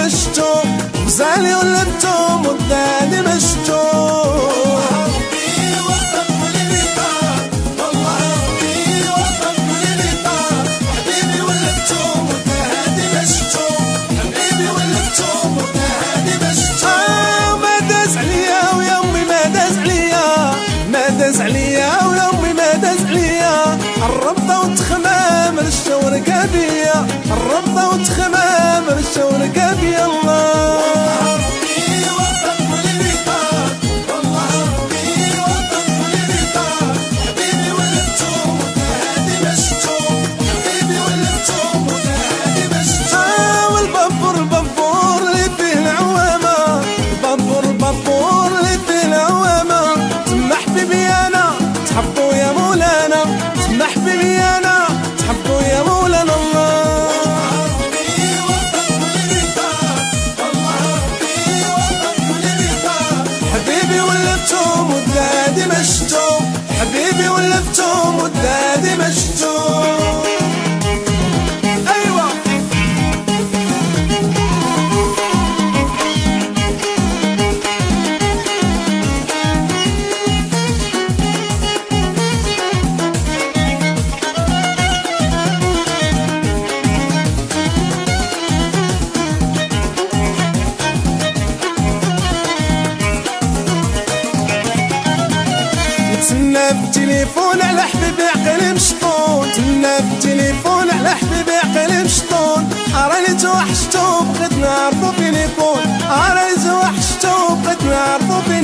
مشتوم غزالي ولدتهم ودادي مشتوم عليا ويومي ما داز عليا الربطة وتخمام الشور كابية الربطة وتخمام الشور كابية الله حبيبي ولفتهم ودادي مشتوم أيوة تسنى بالتليفون على حبيبي عقلي مشطون تسنى بالتليفون على حبيبي عقلي مشطون راني توحشتو بغيت نعرفو فين يكون راني توحشتو بغيت نعرفو فين